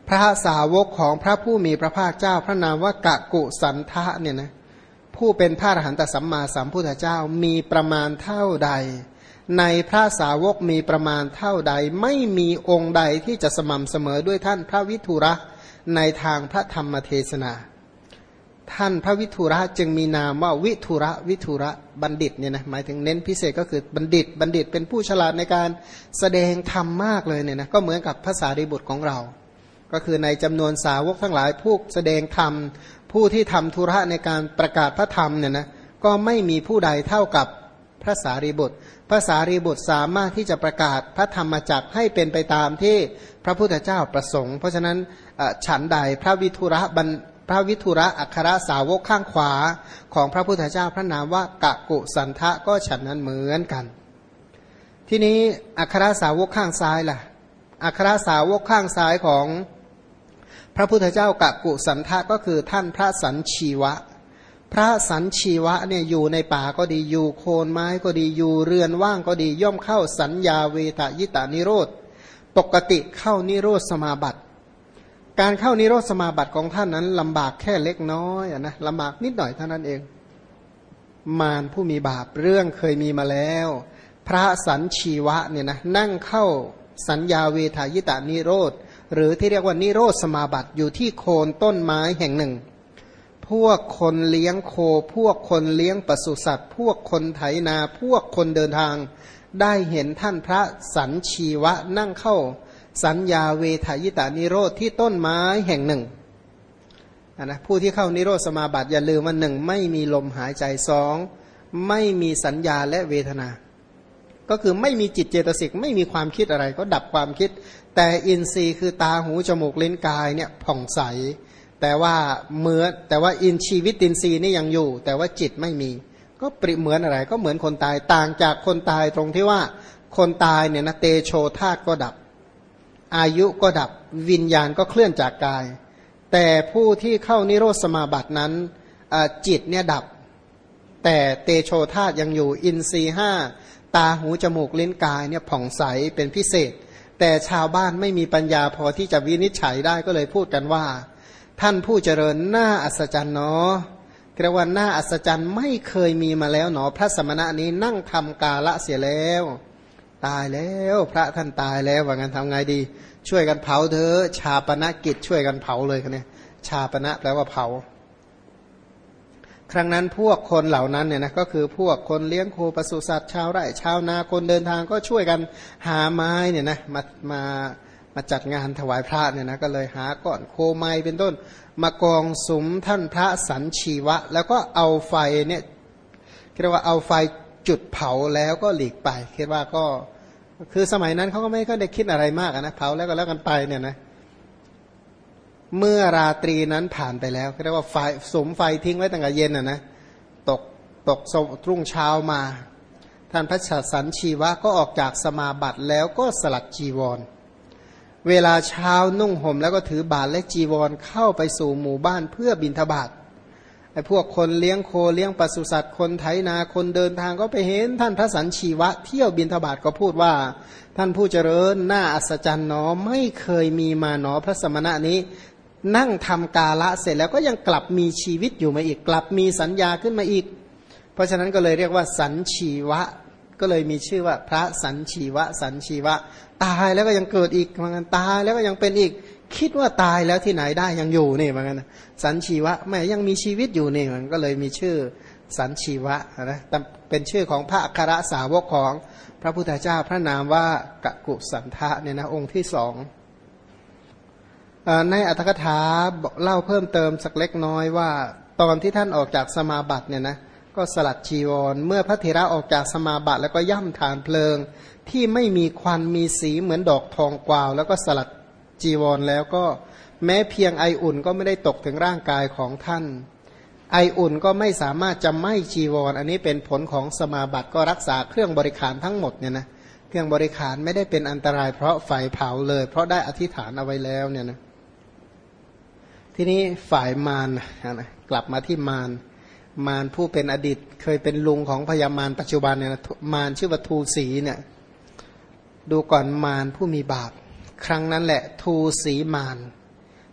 พระสาวกของพระผู้มีพระภาคเจ้าพระนามว่ากะกุสันทะเนี่ยนะผู้เป็นพระอรหันตสัมมาสัมพุทธเจ้ามีประมาณเท่าใดในพระสาวกมีประมาณเท่าใดไม่มีองค์ใดที่จะสม่ำเสมอด้วยท่านพระวิทุระในทางพระธรรมเทศนาท่านพระวิทุระจึงมีนามว่าวิทุระบัณฑิตเนี่ยนะหมายถึงเน้นพิเศษก็คือบัณฑิตเป็นผู้ฉลาดในการแสดงธรรมมากเลยเนี่ยนะก็เหมือนกับภาษาริบุตรของเราก็คือในจำนวนสาวกทั้งหลายผู้แสดงธรรมผู้ที่ทำธุระในการประกาศพระธรรมเนี่ยนะก็ไม่มีผู้ใดเท่ากับพระสารีบุตรพระสารีบุตรสามารถที่จะประกาศพระธรรมจักรให้เป็นไปตามที่พระพุทธเจ้าประสงค์เพราะฉะนั้นฉันใดพระวิทุระอัครสาวกข้างขวาของพระพุทธเจ้าพระนามว่ากะกุสันทะก็ฉันนั้นเหมือนกันทีนี้อัครสาวกข้างซ้ายล่ะอัครสาวกข้างซ้ายของพระพุทธเจ้ากะกุสันทะก็คือท่านพระสัญชีวะพระสัญชีวะเนี่ยอยู่ในป่าก็ดีอยู่โคนไม้ก็ดีอยู่เรือนว่างก็ดีย่อมเข้าสัญญาเวทยิตานิโรธปกติเข้านิโรธสมาบัติการเข้านิโรธสมาบัติของท่านนั้นลำบากแค่เล็กน้อยนะลำบากนิดหน่อยเท่านั้นเองมารผู้มีบาปเรื่องเคยมีมาแล้วพระสัญชีวะเนี่ยนะนั่งเข้าสัญญาเวทยิตานิโรธหรือที่เรียกว่านิโรธสมาบัติอยู่ที่โคนต้นไม้แห่งหนึ่งพวกคนเลี้ยงโคพวกคนเลี้ยงปศุสัตว์พวกคนไถนาพวกคนเดินทางได้เห็นท่านพระสัญชีวะนั่งเข้าสัญญาเวทยิตานิโรธที่ต้นไม้แห่งหนึ่งนะผู้ที่เข้านิโรธสมาบัติอย่าลืมว่าหนึ่งไม่มีลมหายใจสองไม่มีสัญญาและเวทนาก็คือไม่มีจิตเจตสิกไม่มีความคิดอะไรก็ดับความคิดแต่อินทรีย์คือตาหูจมูกลิ้นกายเนี่ยผ่องใสแต่ว่าชีวิตอินทรีย์นี่ยังอยู่แต่ว่าจิตไม่มีก็เปรียบเหมือนอะไรก็เหมือนคนตายต่างจากคนตายตรงที่ว่าคนตายเนี่ยนะเตโชธาตุก็ดับอายุก็ดับวิญญาณก็เคลื่อนจากกายแต่ผู้ที่เข้านิโรธสมาบัตินั้นจิตเนี่ยดับแต่เตโชธาตุยังอยู่อินทรีย์ห้าตาหูจมูกลิ้นกายเนี่ยผ่องใสเป็นพิเศษแต่ชาวบ้านไม่มีปัญญาพอที่จะวินิจฉัยได้ก็เลยพูดกันว่าท่านผู้เจริญน่าอัศจรรย์เนาะเรียกว่าน่าอัศจรรย์ไม่เคยมีมาแล้วหนอพระสมณะนี้นั่งทำกาละเสียแล้วตายแล้วพระท่านตายแล้วว่างั้นทำไงดีช่วยกันเผาเถอะชาปนกิจช่วยกันเผาเลยกันเนี่ยชาปนะแปลว่าเผาครั้งนั้นพวกคนเหล่านั้นเนี่ยนะก็คือพวกคนเลี้ยงโคปศุสัตว์ชาวไร่ชาวนาคนเดินทางก็ช่วยกันหาไม้เนี่ยนะมาจัดงานถวายพระเนี่ยนะก็เลยหาก้อนโคไม้เป็นต้นมากองสุมท่านพระสัญชีวะแล้วก็เอาไฟเนี่ยเรียกว่าเอาไฟจุดเผาแล้วก็หลีกไปคิดว่าก็คือสมัยนั้นเขาก็ไม่ได้คิดอะไรมากนะเผาแล้วก็แล้วกันไปเนี่ยนะเมื่อราตรีนั้นผ่านไปแล้วเรียกว่าไฟสุมไฟทิ้งไว้ตั้งแต่เย็นนะตกรุ่งเช้ามาท่านพระสัญชีวะก็ออกจากสมาบัติแล้วก็สลัดจีวรเวลาเช้านุ่งห่มแล้วก็ถือบาตรและจีวรเข้าไปสู่หมู่บ้านเพื่อบิณฑบาตไอ้พวกคนเลี้ยงโคเลี้ยงปศุสัตว์คนไถนาคนเดินทางก็ไปเห็นท่านพระสัญชีวะเที่ยวบิณฑบาตก็พูดว่าท่านผู้เจริญน่าอัศจรรย์หนอไม่เคยมีมาหนอพระสมณะนี้นั่งทำกาละเสร็จแล้วก็ยังกลับมีชีวิตอยู่มาอีกกลับมีสัญญาขึ้นมาอีกเพราะฉะนั้นก็เลยเรียกว่าสัญชีวะก็เลยมีชื่อว่าพระสัญชีวะตายแล้วก็ยังเกิดอีกเหมือนกันตายแล้วก็ยังเป็นอีกคิดว่าตายแล้วที่ไหนได้ยังอยู่นี่เหมือนกันสัญชีวะแม่ยังมีชีวิตอยู่นี่มันก็เลยมีชื่อสัญชีวะนะเป็นชื่อของพระอัครสาวกของพระพุทธเจ้าพระนามว่ากะกุสันทะเนี่ยนะองค์ที่สองในอรรถกถาเล่าเพิ่มเติมสักเล็กน้อยว่าตอนที่ท่านออกจากสมาบัติเนี่ยนะก็สลัดจีวรเมื่อพระเถระออกจากสมาบัติแล้วก็ย่ำฐานเพลิงที่ไม่มีควันมีสีเหมือนดอกทองกวาวแล้วก็สลัดจีวรแล้วก็แม้เพียงไออุ่นก็ไม่ได้ตกถึงร่างกายของท่านไออุ่นก็ไม่สามารถจะไหม้จีวรอันนี้เป็นผลของสมาบัติก็รักษาเครื่องบริขารทั้งหมดเนี่ยนะเครื่องบริขารไม่ได้เป็นอันตรายเพราะไฟเผาเลยเพราะได้อธิษฐานเอาไว้แล้วเนี่ยนะทีนี้ฝ่ายมารนะกลับมาที่มารผู้เป็นอดีตเคยเป็นลุงของพญามารปัจจุบันเนี่ยนะมารชื่อว่าทูสีเนี่ยดูก่อนมารผู้มีบาปครั้งนั้นแหละทูสีมาร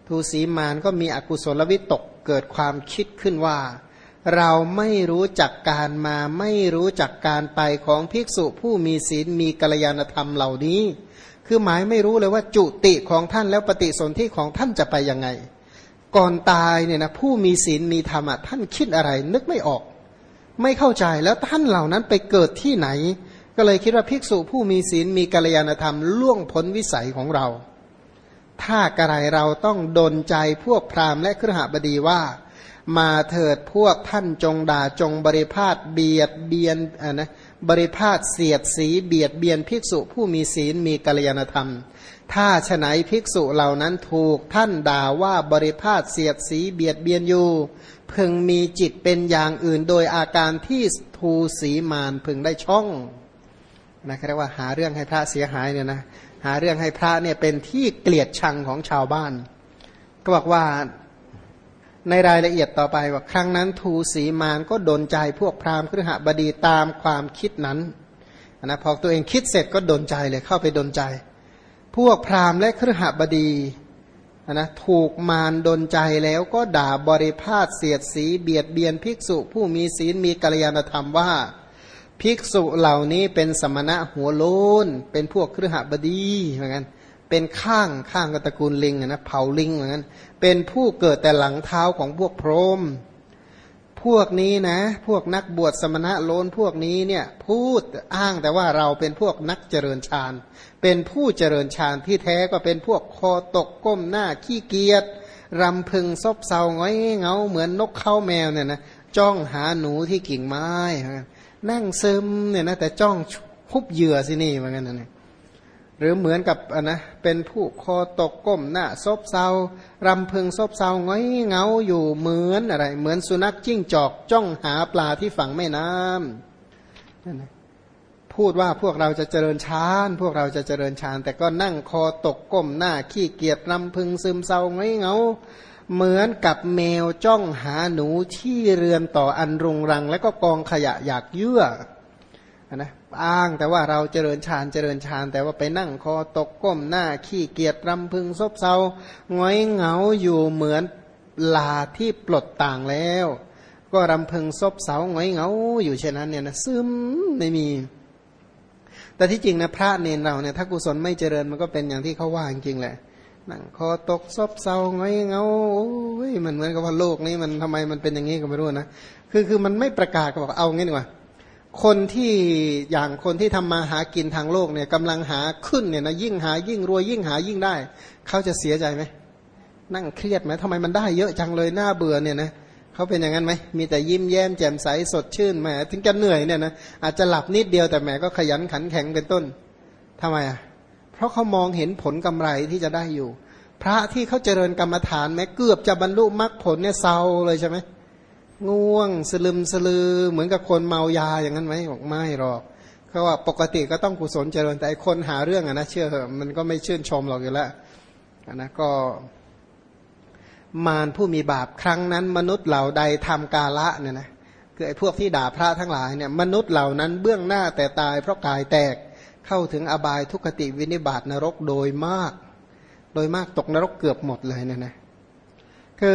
ทูสีมารก็มีอกุศลวิตกเกิดความคิดขึ้นว่าเราไม่รู้จักการมาไม่รู้จักการไปของภิกษุผู้มีศีลมีกัลยาณธรรมเหล่านี้คือหมายไม่รู้เลยว่าจุติของท่านแล้วปฏิสนธิของท่านจะไปยังไงก่อนตายเนี่ยนะผู้มีศีลมีธรรมะท่านคิดอะไรนึกไม่ออกไม่เข้าใจแล้วท่านเหล่านั้นไปเกิดที่ไหนก็เลยคิดว่าภิกษุผู้มีศีลมีกัลยาณธรรมล่วงพ้นวิสัยของเราถ้ากระไรเราต้องดลใจพวกพราหมณ์และคฤหบดีว่ามาเถิดพวกท่านจงด่าจงบริพาทเบียดเบียนบริพาทเสียดสีเบียดเบียนภิกษุผู้มีศีลมีกัลยาณธรรมถ้าฉะไหนภิกษุเหล่านั้นถูกท่านด่าว่าบริพาทเสียดสีเบียดเบียนอยู่พึงมีจิตเป็นอย่างอื่นโดยอาการที่ทูสีมารพึงได้ช่องนะเรียกว่าหาเรื่องให้พระเสียหายเนี่ยนะหาเรื่องให้พระเนี่ยเป็นที่เกลียดชังของชาวบ้านก็บอกว่าในรายละเอียดต่อไปว่าครั้งนั้นทูสีมารก็ดลใจพวกพราหมณ์คฤหบดีตามความคิดนั้นนะพอตัวเองคิดเสร็จก็ดลใจเลยเข้าไปดลใจพวกพราหมณ์และคฤหบดีนะถูกมารดลใจแล้วก็ด่าบริพาทเสียดสีเบียดเบียนภิกษุผู้มีศีลมีกัลยาณธรรมว่าภิกษุเหล่านี้เป็นสมณะหัวโลนเป็นพวกคฤหบดีเหมือนกันเป็นข้างกับตระกูลลิงนะเผาลิงเหมือนกันเป็นผู้เกิดแต่หลังเท้าของพวกพรหมพวกนี้นะพวกนักบวชสมณะโลนพวกนี้เนี่ยพูดอ้างแต่ว่าเราเป็นพวกนักเจริญฌานเป็นผู้เจริญฌานที่แท้ก็เป็นพวกคอตกก้มหน้าขี้เกียจรำพึงซบเซาง้อยเงาเหมือนนกเข้าแมวเนี่ยนะจ้องหาหนูที่กิ่งไม้นั่งซึมเนี่ยนะแต่จ้องคุบเหยื่อสินี่เหมือนกันนะหรือเหมือนกับนะเป็นผู้คอตกก้มหน้าซบเซารำพึงซบเซาง้อยเงาอยู่เหมือนอะไรเหมือนสุนัขจิ้งจอกจ้องหาปลาที่ฝั่งแม่น้ำนั่นนะพูดว่าพวกเราจะเจริญฌานพวกเราจะเจริญฌานแต่ก็นั่งคอตกก้มหน้าขี้เกียจรำพึงซึมเศร้าง้อยเงาเหมือนกับแมวจ้องหาหนูที่เรือนต่ออันรุงรังและก็กองขยะอยากเยื่อนะอ้างแต่ว่าเราเจริญฌานแต่ว่าไปนั่งคอตกก้มหน้าขี้เกียจรำพึงซบเซาง้อยเหงาอยู่เหมือนลาที่ปลดต่างแล้วก็รำพึงซบเซาง้อยเหงาอยู่เช่นนั้นเนี่ยนะซึมไม่มีแต่ที่จริงนะพระเนรเราเนี่ยถ้ากุศลไม่เจริญมันก็เป็นอย่างที่เขาว่าจริงๆแหละนั่งคอตกซบเซาง้อยเหงาโอ้ยมันเหมือนกับว่าโลกนี้มันทำไมมันเป็นอย่างนี้ก็ไม่รู้นะคือมันไม่ประกาศก็บอกเอางี้ดีกว่าคนที่อย่างคนที่ทำมาหากินทางโลกเนี่ยกำลังหาขึ้นเนี่ยนะยิ่งหายิ่งรวยยิ่งหายิ่งได้เขาจะเสียใจไหมนั่งเครียดไหมทำไมมันได้เยอะจังเลยน่าเบื่อเนี่ยนะเขาเป็นอย่างนั้นไหมมีแต่ยิ้มแย้มแจ่มใสสดชื่นแหมถึงจะเหนื่อยเนี่ยนะอาจจะหลับนิดเดียวแต่แหมก็ขยันขันแข็งเป็นต้นทำไมอ่ะเพราะเขามองเห็นผลกำไรที่จะได้อยู่พระที่เขาเจริญกรรมฐานแม้เกือบจะบรรลุมรรคผลเนี่ยเศร้าเลยใช่ไหมง่วงสลึมสลือเหมือนกับคนเมายาอย่างนั้นไหมบอกไม่หรอกเขาว่าปกติก็ต้องกุศลเจริญแต่คนหาเรื่องอะนะเชื่อเถอะมันก็ไม่ชื่นชมหรอกอยู่แล้วนะก็มารผู้มีบาปครั้งนั้นมนุษย์เหล่าใดทำกาละเนี่ยนะคือไอ้พวกที่ด่าพระทั้งหลายเนี่ยมนุษย์เหล่านั้นเบื้องหน้าแต่ตายเพราะกายแตกเข้าถึงอบายทุกขติวินิบาตนรกโดยมากตกนรกเกือบหมดเลยเนี่ยนะคือ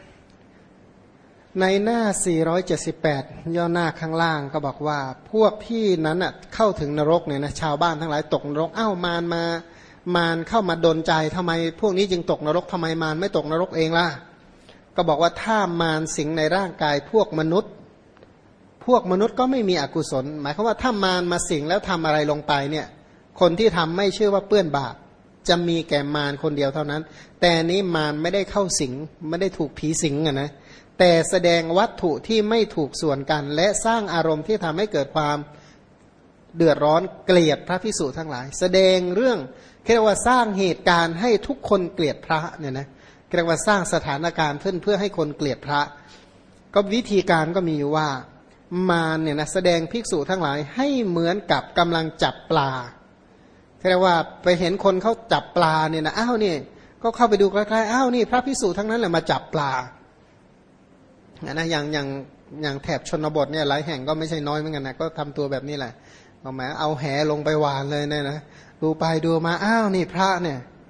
ในหน้า478ย่อหน้าข้างล่างก็บอกว่าพวกที่นั้นอ่ะเข้าถึงนรกเนี่ยนะชาวบ้านทั้งหลายตกนรกมารเข้ามาดลใจทำไมพวกนี้จึงตกนรกทำไมมารไม่ตกนรกเองล่ะก็บอกว่าถ้ามารสิงในร่างกายพวกมนุษย์ก็ไม่มีอกุศลหมายความว่าถ้ามารมาสิงแล้วทำอะไรลงไปเนี่ยคนที่ทำไม่เชื่อว่าเปื้อนบาปจะมีแก่มารคนเดียวเท่านั้นแต่นี้มารไม่ได้เข้าสิงไม่ได้ถูกผีสิงอ่ะนะแต่แสดงวัตถุที่ไม่ถูกส่วนกันและสร้างอารมณ์ที่ทำให้เกิดความเดือดร้อนเกลียดพระภิกษุทั้งหลายแสดงเรื่องเรียกว่าสร้างเหตุการณ์ให้ทุกคนเกลียดพระเนี่ยนะเรียกว่าสร้างสถานการณ์เพื่อให้คนเกลียดพระก็วิธีการก็มีอยู่ว่ามารเนี่ยนะแสดงภิกษุทั้งหลายให้เหมือนกับกำลังจับปลาเรียกว่าไปเห็นคนเขาจับปลาเนี่ยนะอ้าวนี่ก็เข้าไปดูใกล้ๆอ้าวนี่พระภิกษุทั้งนั้นแหละมาจับปลานะอย่างแถบชนบทเนี่ยหลายแห่งก็ไม่ใช่น้อยเหมือนกันนะก็ทำตัวแบบนี้แหละเอาแหลงไปหวานเลยเนี่ยนะดูไปดูมาอ้าวนี่พระเนี่ย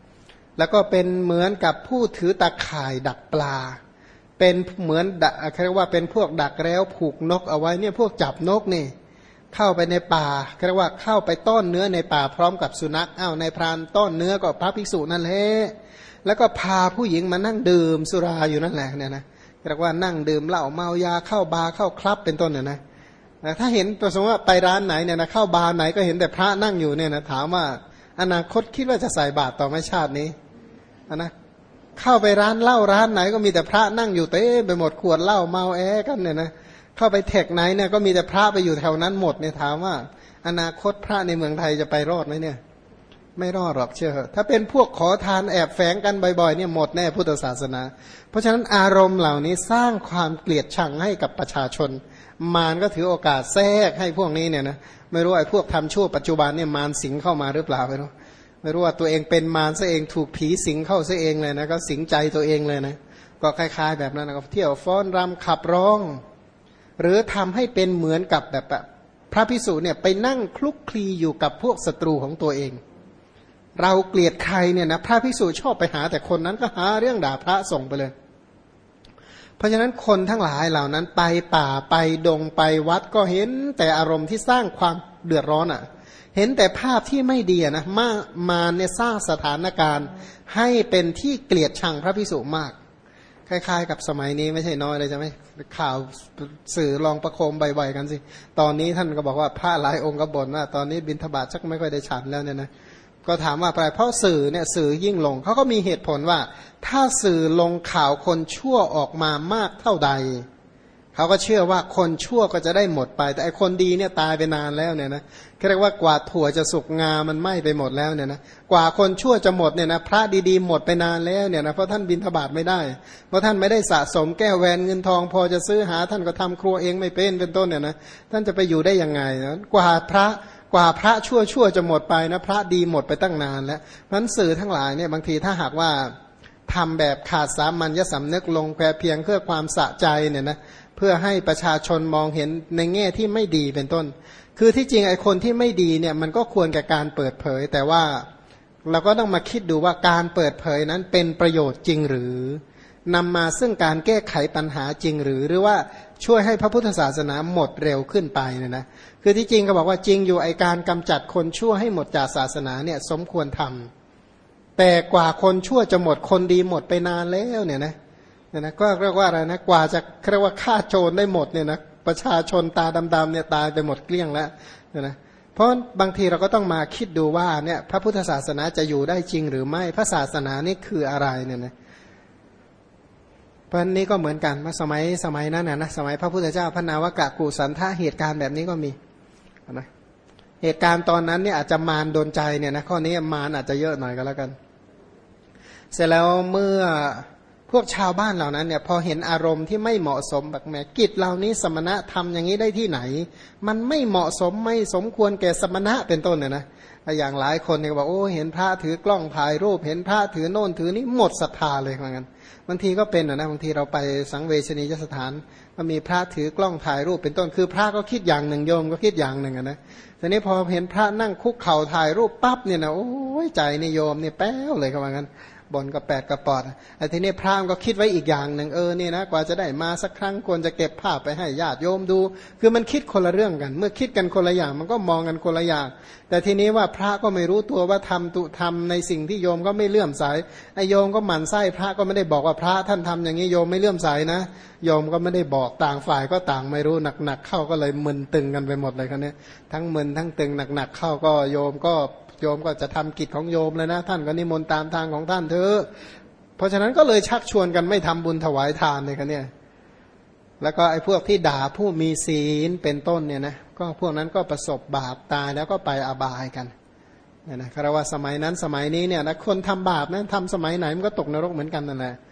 แล้วก็เป็นเหมือนกับผู้ถือตาข่ายดักปลาเป็นเหมือนเรียกว่าเป็นพวกดักแล้วผูกนกเอาไว้เนี่ยพวกจับนกนี่เข้าไปในป่าเรียกว่าเข้าไปต้อนเนื้อในป่าพร้อมกับสุนัขในพรานต้อนเนื้อก็พระภิกษุนั่นแหละแล้วก็พาผู้หญิงมานั่งดื่มสุราอยู่นั่นแหละเนี่ยนะเรียกว่านั่งดื่มเหล้าเมายาเข้าบาร์เข้าคลับเป็นต้นเนี่ยนะถ้าเห็นประสงค์ว่าไปร้านไหนเนี่ยนะเข้าบาร์ไหนก็เห็นแต่พระนั่งอยู่เนี่ยนะถามว่าอนาคตคิดว่าจะใส่บาตรต่อไม่ชาตินี้นะเข้าไปร้านเหล้าร้านไหนก็มีแต่พระนั่งอยู่เต็มไปหมดขวดเหล้าเมาแอกันเนี่ยนะเข้าไปเทคไหนเนี่ยก็มีแต่พระไปอยู่แถวนั้นหมดเนี่ยถามว่าอนาคตพระในเมืองไทยจะไปรอดไหมเนี่ยไม่รอดหรอกเชื่อถ้าเป็นพวกขอทานแอบแฝงกันบ่อยๆเนี่ยหมดแน่พุทธศาสนาเพราะฉะนั้นอารมณ์เหล่านี้สร้างความเกลียดชังให้กับประชาชนมารก็ถือโอกาสแทรกให้พวกนี้เนี่ยนะไม่รู้ไอ้พวกทำชั่วปัจจุบันเนี่ยมารสิงเข้ามาหรือเปล่าไม่รู้ว่าตัวเองเป็นมารซะเองถูกผีสิงเข้าซะเองเลยนะก็สิงใจตัวเองเลยนะก็คล้ายๆแบบนั้นนะก็เที่ยวฟ้อนรำขับร้องหรือทำให้เป็นเหมือนกับแบบพระภิกษุเนี่ยไปนั่งคลุกคลีอยู่กับพวกศัตรูของตัวเองเราเกลียดใครเนี่ยนะพระภิกษุชอบไปหาแต่คนนั้นก็หาเรื่องด่าพระส่งไปเลยเพราะฉะนั้นคนทั้งหลายเหล่านั้นไปป่าไปดงไปวัดก็เห็นแต่อารมณ์ที่สร้างความเดือดร้อนเห็นแต่ภาพที่ไม่ดีนะมาเนี่ยสร้างสถานการณ์ให้เป็นที่เกลียดชังพระภิกษุมากคล้ายๆกับสมัยนี้ไม่ใช่น้อยเลยใช่ไหมข่าวสื่อลองประโคมบ่อยๆกันสิตอนนี้ท่านก็บอกว่าพระหลายองค์ก็บ่นว่าตอนนี้บิณฑบาตชักไม่ค่อยได้ฉันแล้วเนี่ยนะก็ถามว่าไปเพราะสื่อเนี่ยสื่อยิ่งลงเขาก็มีเหตุผลว่าถ้าสื่อลงข่าวคนชั่วออกมามากเท่าใดเขาก็เชื่อว่าคนชั่วก็จะได้หมดไปแต่ไอคนดีเนี่ยตายไปนานแล้วเนี่ยนะเรียกว่ากว่าถั่วจะสุกงามันไหม้ไปหมดแล้วเนี่ยนะกว่าคนชั่วจะหมดเนี่ยนะพระดีๆหมดไปนานแล้วเนี่ยนะเพราะท่านบิณฑบาตไม่ได้เพราะท่านไม่ได้สะสมแก้วแหวนเงินทองพอจะซื้อหาท่านก็ทำครัวเองไม่เป็นต้นเนี่ยนะท่านจะไปอยู่ได้ยังไงนะกว่าพระชั่วจะหมดไปนะพระดีหมดไปตั้งนานแล้วเพราะฉะนั้นสื่อทั้งหลายเนี่ยบางทีถ้าหากว่าทำแบบขาดสามัญญสำนึกลงแค่เพียงเพื่อความสะใจเนี่ยนะเพื่อให้ประชาชนมองเห็นในแง่ที่ไม่ดีเป็นต้นคือที่จริงไอ้คนที่ไม่ดีเนี่ยมันก็ควรแก่การเปิดเผยแต่ว่าเราก็ต้องมาคิดดูว่าการเปิดเผยนั้นเป็นประโยชน์จริงหรือนำมาซึ่งการแก้ไขปัญหาจริงหรือว่าช่วยให้พระพุทธศาสนาหมดเร็วขึ้นไปเนี่ยนะคือที่จริงก็บอกว่าจริงอยู่ไอการกำจัดคนชั่วให้หมดจากศาสนาเนี่ยสมควรทำแต่กว่าคนชั่วจะหมดคนดีหมดไปนานแล้วเนี่ยนะก็เรียกว่าอะไรนะกว่าจะเรียกว่าฆ่าโจรได้หมดเนี่ยนะประชาชนตาดำๆเนี่ยตายไปหมดเกลี้ยงแล้วนะเพราะบางทีเราก็ต้องมาคิดดูว่าเนี่ยพระพุทธศาสนาจะอยู่ได้จริงหรือไม่พระศาสนานี่คืออะไรเนี่ยนะเพราะนี้ก็เหมือนกันว่าสมัยนั้นนะสมัยพระพุทธเจ้าพระนาวกะกุสันทะเหตุการณ์แบบนี้ก็มีนะเหตุการณ์ตอนนั้นเนี่ยอาจจะมารโดนใจเนี่ยนะข้อนี้มารอาจจะเยอะหน่อยก็แล้วกันเสร็จแล้วเมื่อพวกชาวบ้านเหล่านั้นเนี่ยพอเห็นอารมณ์ที่ไม่เหมาะสมแบบแหมกิจเหล่านี้สมณะทำอย่างนี้ได้ที่ไหนมันไม่เหมาะสมไม่สมควรแก่สมณะเป็นต้นเนี่ยนะอย่างหลายคนเนี่ยบอกโอ้เห็นพระถือกล้องถ่ายรูปเห็นพระถือโน่นถือนี้หมดศรัทธาเลยเหมือนกันบางทีก็เป็นนะบางทีเราไปสังเวชนียสถานก็มีพระถือกล้องถ่ายรูปเป็นต้นคือพระก็คิดอย่างหนึ่งโยมก็คิดอย่างหนึ่งนะทีนี้พอเห็นพระนั่งคุกเข่าถ่ายรูปปั๊บเนี่ยนะโอ้ยใจนิยมเนี่ยแป้วเลยเขาว่างั้นบนกับแปดกับปอดไอ้ทีนี้พระก็คิดไว้อีกอย่างหนึ่งนี่นะกว่าจะได้มาสักครั้งควรจะเก็บภาพไปให้ญาติโยมดูคือมันคิดคนละเรื่องกันเมื่อคิดกันคนละอย่างมันก็มองกันคนละอย่างแต่ทีนี้ว่าพระก็ไม่รู้ตัวว่าทำในสิ่งที่โยมก็ไม่เลื่อมใสไอ้โยมก็หมั่นไส้พระก็ไม่ได้บอกว่าพระท่านทำอย่างนี้โยมไม่เลื่อมใสนะโยมก็ไม่ได้บอกต่างฝ่ายก็ต่างไม่รู้หนักๆเข้าก็เลยมึนตึงกันไปหมดเลยครับเนี่ยทั้งมึนทั้งตึงหนักๆเข้าก็โยมก็จะทำกิจของโยมเลยนะท่านก็นิมนต์ตามทางของท่านเถอะเพราะฉะนั้นก็เลยชักชวนกันไม่ทำบุญถวายทานเลยครับเนี่ยแล้วก็ไอ้พวกที่ด่าผู้มีศีลเป็นต้นเนี่ยนะก็พวกนั้นก็ประสบบาปตายแล้วก็ไปอบายกันเนี่ยนะคารวะสมัยนั้นสมัยนี้เนี่ยนะคนทำบาปนั้นทำสมัยไหนมันก็ตกนรกเหมือนกันนั่นแหละ